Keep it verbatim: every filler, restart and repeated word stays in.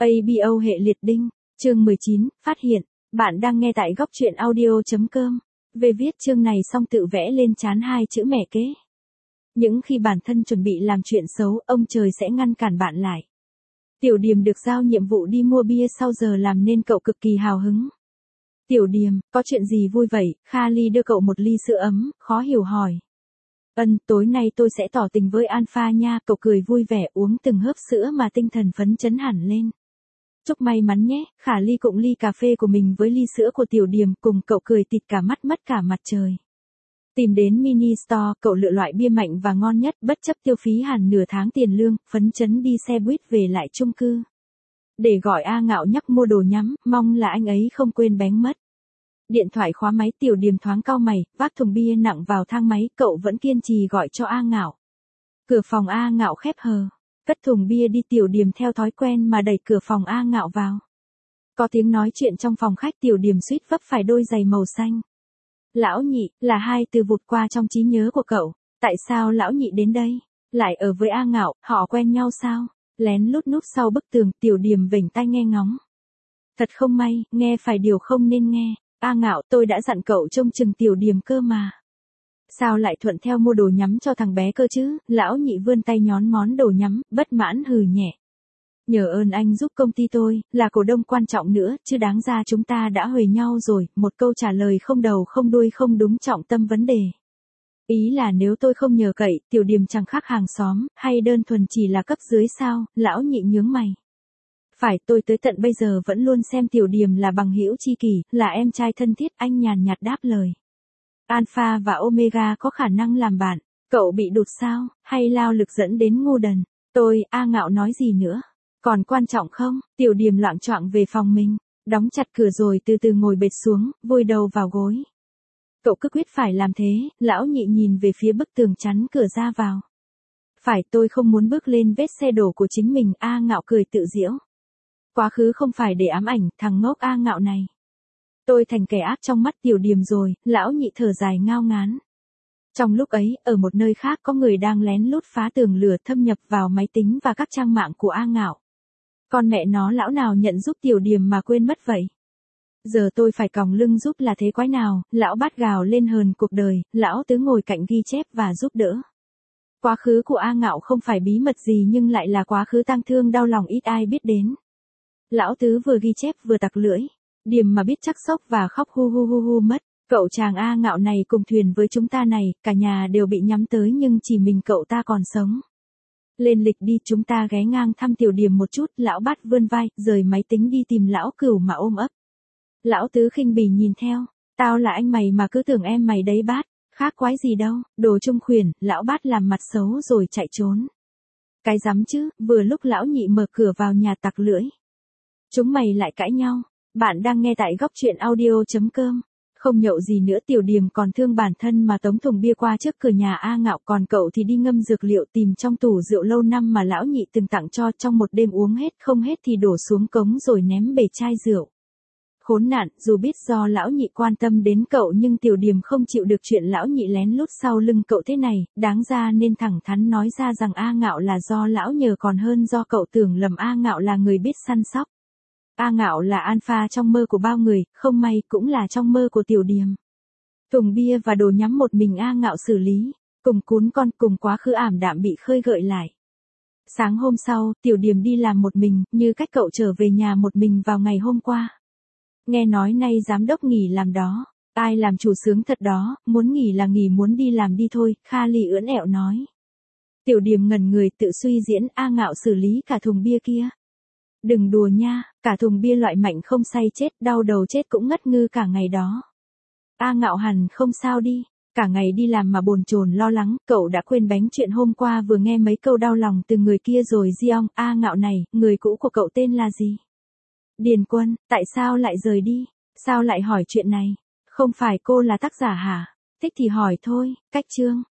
a bê o hệ liệt đinh, chương mười chín, phát hiện, bạn đang nghe tại góc truyện audio.com. Về viết chương này xong tự vẽ lên trán hai chữ mẹ kế. Những khi bản thân chuẩn bị làm chuyện xấu, ông trời sẽ ngăn cản bạn lại. Tiểu Điềm được giao nhiệm vụ đi mua bia sau giờ làm nên cậu cực kỳ hào hứng. Tiểu Điềm, có chuyện gì vui vậy? Kha-ly đưa cậu một ly sữa ấm, khó hiểu hỏi. Ân, tối nay tôi sẽ tỏ tình với Alpha nha, cậu cười vui vẻ uống từng hớp sữa mà tinh thần phấn chấn hẳn lên. Chúc may mắn nhé, Khả Ly cụng ly cà phê của mình với ly sữa của Tiểu Điềm cùng cậu cười tịt cả mắt mất cả mặt trời. Tìm đến mini store, cậu lựa loại bia mạnh và ngon nhất bất chấp tiêu phí hẳn nửa tháng tiền lương, phấn chấn đi xe buýt về lại chung cư. Để gọi A Ngạo nhắc mua đồ nhắm, mong là anh ấy không quên bén mất. Điện thoại khóa máy, Tiểu Điềm thoáng cau mày, vác thùng bia nặng vào thang máy, cậu vẫn kiên trì gọi cho A Ngạo. Cửa phòng A Ngạo khép hờ. Cất thùng bia đi, Tiểu Điềm theo thói quen mà đẩy cửa phòng A Ngạo vào. Có tiếng nói chuyện trong phòng khách, Tiểu Điềm suýt vấp phải đôi giày màu xanh. Lão Nhị, là hai từ vụt qua trong trí nhớ của cậu. Tại sao Lão Nhị đến đây? Lại ở với A Ngạo, họ quen nhau sao? Lén lút núp sau bức tường, Tiểu Điềm vểnh tai nghe ngóng. Thật không may, nghe phải điều không nên nghe. A Ngạo, tôi đã dặn cậu trông chừng Tiểu Điềm cơ mà. Sao lại thuận theo mua đồ nhắm cho thằng bé cơ chứ? Lão Nhị vươn tay nhón món đồ nhắm, bất mãn hừ nhẹ. Nhờ ơn anh giúp công ty tôi, là cổ đông quan trọng nữa, chứ đáng ra chúng ta đã huề nhau rồi. Một câu trả lời không đầu không đuôi không đúng trọng tâm vấn đề. Ý là nếu tôi không nhờ cậy, Tiểu Điềm chẳng khác hàng xóm, hay đơn thuần chỉ là cấp dưới sao? Lão Nhị nhướng mày. Phải, tôi tới tận bây giờ vẫn luôn xem Tiểu Điềm là bằng hữu tri kỷ, là em trai thân thiết, anh nhàn nhạt đáp lời. Alpha và Omega có khả năng làm bạn, cậu bị đụt sao, hay lao lực dẫn đến ngu đần? Tôi, A Ngạo nói gì nữa? Còn quan trọng không? Tiểu Điềm loạng choạng về phòng mình, đóng chặt cửa rồi từ từ ngồi bệt xuống, vùi đầu vào gối. Cậu cứ quyết phải làm thế, Lão Nhị nhìn về phía bức tường chắn cửa ra vào. Phải, tôi không muốn bước lên vết xe đổ của chính mình, A Ngạo cười tự giễu. Quá khứ không phải để ám ảnh, thằng ngốc A Ngạo này. Tôi thành kẻ ác trong mắt Tiểu Điềm rồi, Lão Nhị thở dài ngao ngán. Trong lúc ấy, ở một nơi khác có người đang lén lút phá tường lửa thâm nhập vào máy tính và các trang mạng của A Ngạo. Con mẹ nó, lão nào nhận giúp Tiểu Điềm mà quên mất vậy? Giờ tôi phải còng lưng giúp là thế quái nào? Lão Bát gào lên hờn cuộc đời, Lão Tứ ngồi cạnh ghi chép và giúp đỡ. Quá khứ của A Ngạo không phải bí mật gì nhưng lại là quá khứ tang thương đau lòng ít ai biết đến. Lão Tứ vừa ghi chép vừa tặc lưỡi. Điềm mà biết chắc sốc và khóc hu hu hu hu mất. Cậu chàng A Ngạo này cùng thuyền với chúng ta này, cả nhà đều bị nhắm tới nhưng chỉ mình cậu ta còn sống. Lên lịch đi, chúng ta ghé ngang thăm Tiểu Điềm một chút. Lão Bát vươn vai, rời máy tính đi tìm Lão Cửu mà ôm ấp. Lão Tứ khinh bỉ nhìn theo. Tao là anh mày mà cứ tưởng em mày đấy Bát, khác quái gì đâu, đồ trung khuyển. Lão Bát làm mặt xấu rồi chạy trốn. Cái rắm chứ, vừa lúc Lão Nhị mở cửa vào nhà tặc lưỡi. Chúng mày lại cãi nhau. Bạn đang nghe tại góc truyện audio.com. Không nhậu gì nữa, Tiểu Điềm còn thương bản thân mà tống thùng bia qua trước cửa nhà A Ngạo, còn cậu thì đi ngâm dược liệu tìm trong tủ rượu lâu năm mà Lão Nhị từng tặng cho, trong một đêm uống hết không hết thì đổ xuống cống rồi ném bể chai rượu. Khốn nạn, dù biết do Lão Nhị quan tâm đến cậu nhưng Tiểu Điềm không chịu được chuyện Lão Nhị lén lút sau lưng cậu thế này, đáng ra nên thẳng thắn nói ra rằng A Ngạo là do Lão nhờ còn hơn do cậu tưởng lầm A Ngạo là người biết săn sóc. A Ngạo là alpha trong mơ của bao người, không may cũng là trong mơ của Tiểu Điềm. Thùng bia và đồ nhắm một mình A Ngạo xử lý, cùng cún con cùng quá khứ ảm đạm bị khơi gợi lại. Sáng hôm sau, Tiểu Điềm đi làm một mình, như cách cậu trở về nhà một mình vào ngày hôm qua. Nghe nói nay giám đốc nghỉ làm đó, ai làm chủ sướng thật đó, muốn nghỉ là nghỉ muốn đi làm đi thôi, Kha-ly ưỡn ẹo nói. Tiểu Điềm ngẩn người tự suy diễn, A Ngạo xử lý cả thùng bia kia. Đừng đùa nha, cả thùng bia loại mạnh không say chết, đau đầu chết cũng ngất ngư cả ngày đó. A Ngạo hẳn không sao đi, cả ngày đi làm mà bồn chồn lo lắng, cậu đã quên bánh chuyện hôm qua vừa nghe mấy câu đau lòng từ người kia rồi. Giong, A Ngạo này, người cũ của cậu tên là gì? Điền Quân, tại sao lại rời đi? Sao lại hỏi chuyện này? Không phải cô là tác giả hả? Thích thì hỏi thôi, cách chương.